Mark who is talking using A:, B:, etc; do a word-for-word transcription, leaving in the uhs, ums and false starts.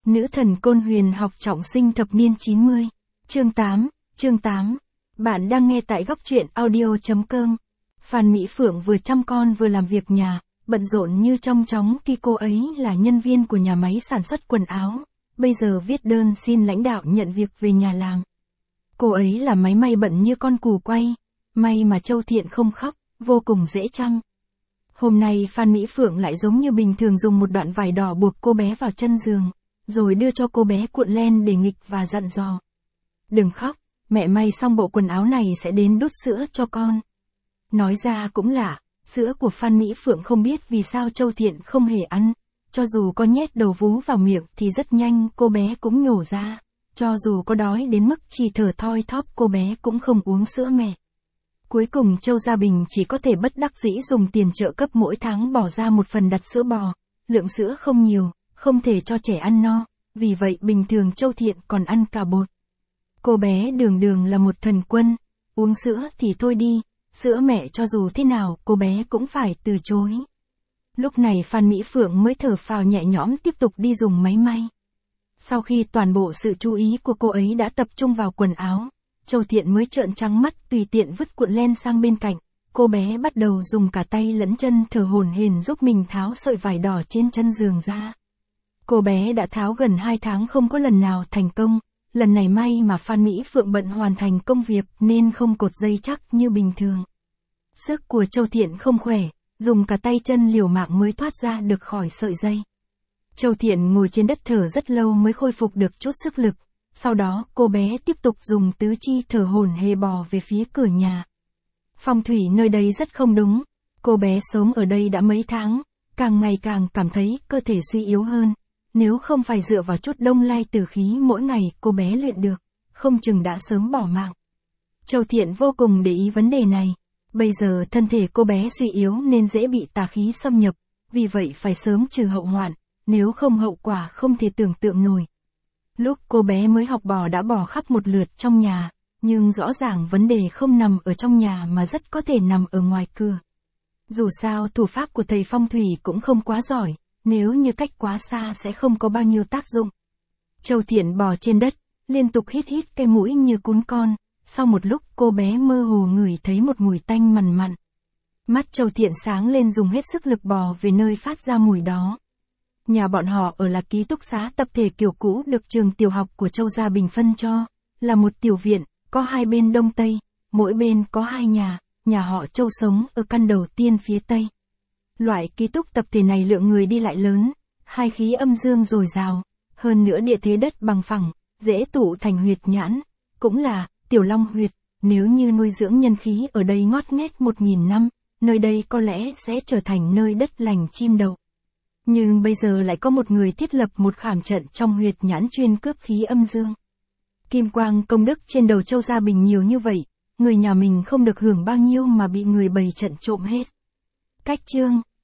A: Nữ thần Côn Huyền học trọng sinh thập niên chín mươi. Chương tám, chương tám. Bạn đang nghe tại góc truyện audio chấm com. Phan Mỹ Phượng vừa chăm con vừa làm việc nhà, bận rộn như trong chóng khi cô ấy là nhân viên của nhà máy sản xuất quần áo, bây giờ viết đơn xin lãnh đạo nhận việc về nhà làm. Cô ấy là máy may bận như con cù quay, may mà Châu Thiện không khóc, vô cùng dễ chăm. Hôm nay Phan Mỹ Phượng lại giống như bình thường dùng một đoạn vải đỏ buộc cô bé vào chân giường, rồi đưa cho cô bé cuộn len để nghịch và dặn dò. Đừng khóc, mẹ may xong bộ quần áo này sẽ đến đút sữa cho con. Nói ra cũng lạ, sữa của Phan Mỹ Phượng không biết vì sao Châu Thiện không hề ăn, cho dù có nhét đầu vú vào miệng thì rất nhanh cô bé cũng nhổ ra, cho dù có đói đến mức chỉ thở thoi thóp cô bé cũng không uống sữa mẹ. Cuối cùng Châu Gia Bình chỉ có thể bất đắc dĩ dùng tiền trợ cấp mỗi tháng bỏ ra một phần đặt sữa bò, lượng sữa không nhiều, không thể cho trẻ ăn no, vì vậy bình thường Châu Thiện còn ăn cả bột. Cô bé Đường Đường là một thần quân, uống sữa thì thôi đi, sữa mẹ cho dù thế nào cô bé cũng phải từ chối. Lúc này Phan Mỹ Phượng mới thở phào nhẹ nhõm tiếp tục đi dùng máy may. Sau khi toàn bộ sự chú ý của cô ấy đã tập trung vào quần áo, Châu Thiện mới trợn trắng mắt tùy tiện vứt cuộn len sang bên cạnh, cô bé bắt đầu dùng cả tay lẫn chân thở hổn hển giúp mình tháo sợi vải đỏ trên chân giường ra. Cô bé đã tháo gần hai tháng không có lần nào thành công, lần này may mà Phan Mỹ Phượng bận hoàn thành công việc nên không cột dây chắc như bình thường. Sức của Châu Thiện không khỏe, dùng cả tay chân liều mạng mới thoát ra được khỏi sợi dây. Châu Thiện ngồi trên đất thở rất lâu mới khôi phục được chút sức lực, sau đó cô bé tiếp tục dùng tứ chi thở hổn hển bò về phía cửa nhà. Phong thủy nơi đây rất không đúng, cô bé sống ở đây đã mấy tháng, càng ngày càng cảm thấy cơ thể suy yếu hơn. Nếu không phải dựa vào chút đông lai tử khí mỗi ngày cô bé luyện được, không chừng đã sớm bỏ mạng. Châu Thiện vô cùng để ý vấn đề này. Bây giờ thân thể cô bé suy yếu nên dễ bị tà khí xâm nhập, vì vậy phải sớm trừ hậu hoạn, nếu không hậu quả không thể tưởng tượng nổi. Lúc cô bé mới học bò đã bò khắp một lượt trong nhà, nhưng rõ ràng vấn đề không nằm ở trong nhà mà rất có thể nằm ở ngoài cửa. Dù sao thủ pháp của thầy phong thủy cũng không quá giỏi, nếu như cách quá xa sẽ không có bao nhiêu tác dụng. Châu Thiện bò trên đất, liên tục hít hít cái mũi như cún con, sau một lúc cô bé mơ hồ ngửi thấy một mùi tanh mằn mặn. Mắt Châu Thiện sáng lên dùng hết sức lực bò về nơi phát ra mùi đó. Nhà bọn họ ở là ký túc xá tập thể kiểu cũ được trường tiểu học của Châu Gia Bình phân cho, là một tiểu viện, có hai bên đông tây, mỗi bên có hai nhà, nhà họ Châu sống ở căn đầu tiên phía tây. Loại ký túc tập thể này lượng người đi lại lớn, hai khí âm dương dồi dào, hơn nữa địa thế đất bằng phẳng, dễ tụ thành huyệt nhãn, cũng là Tiểu Long huyệt, nếu như nuôi dưỡng nhân khí ở đây ngót nghét một nghìn năm, nơi đây có lẽ sẽ trở thành nơi đất lành chim đậu. Nhưng bây giờ lại có một người thiết lập một khảm trận trong huyệt nhãn chuyên cướp khí âm dương. Kim quang công đức trên đầu Châu Gia Bình nhiều như vậy, người nhà mình không được hưởng bao nhiêu mà bị người bày trận trộm hết. Cách chương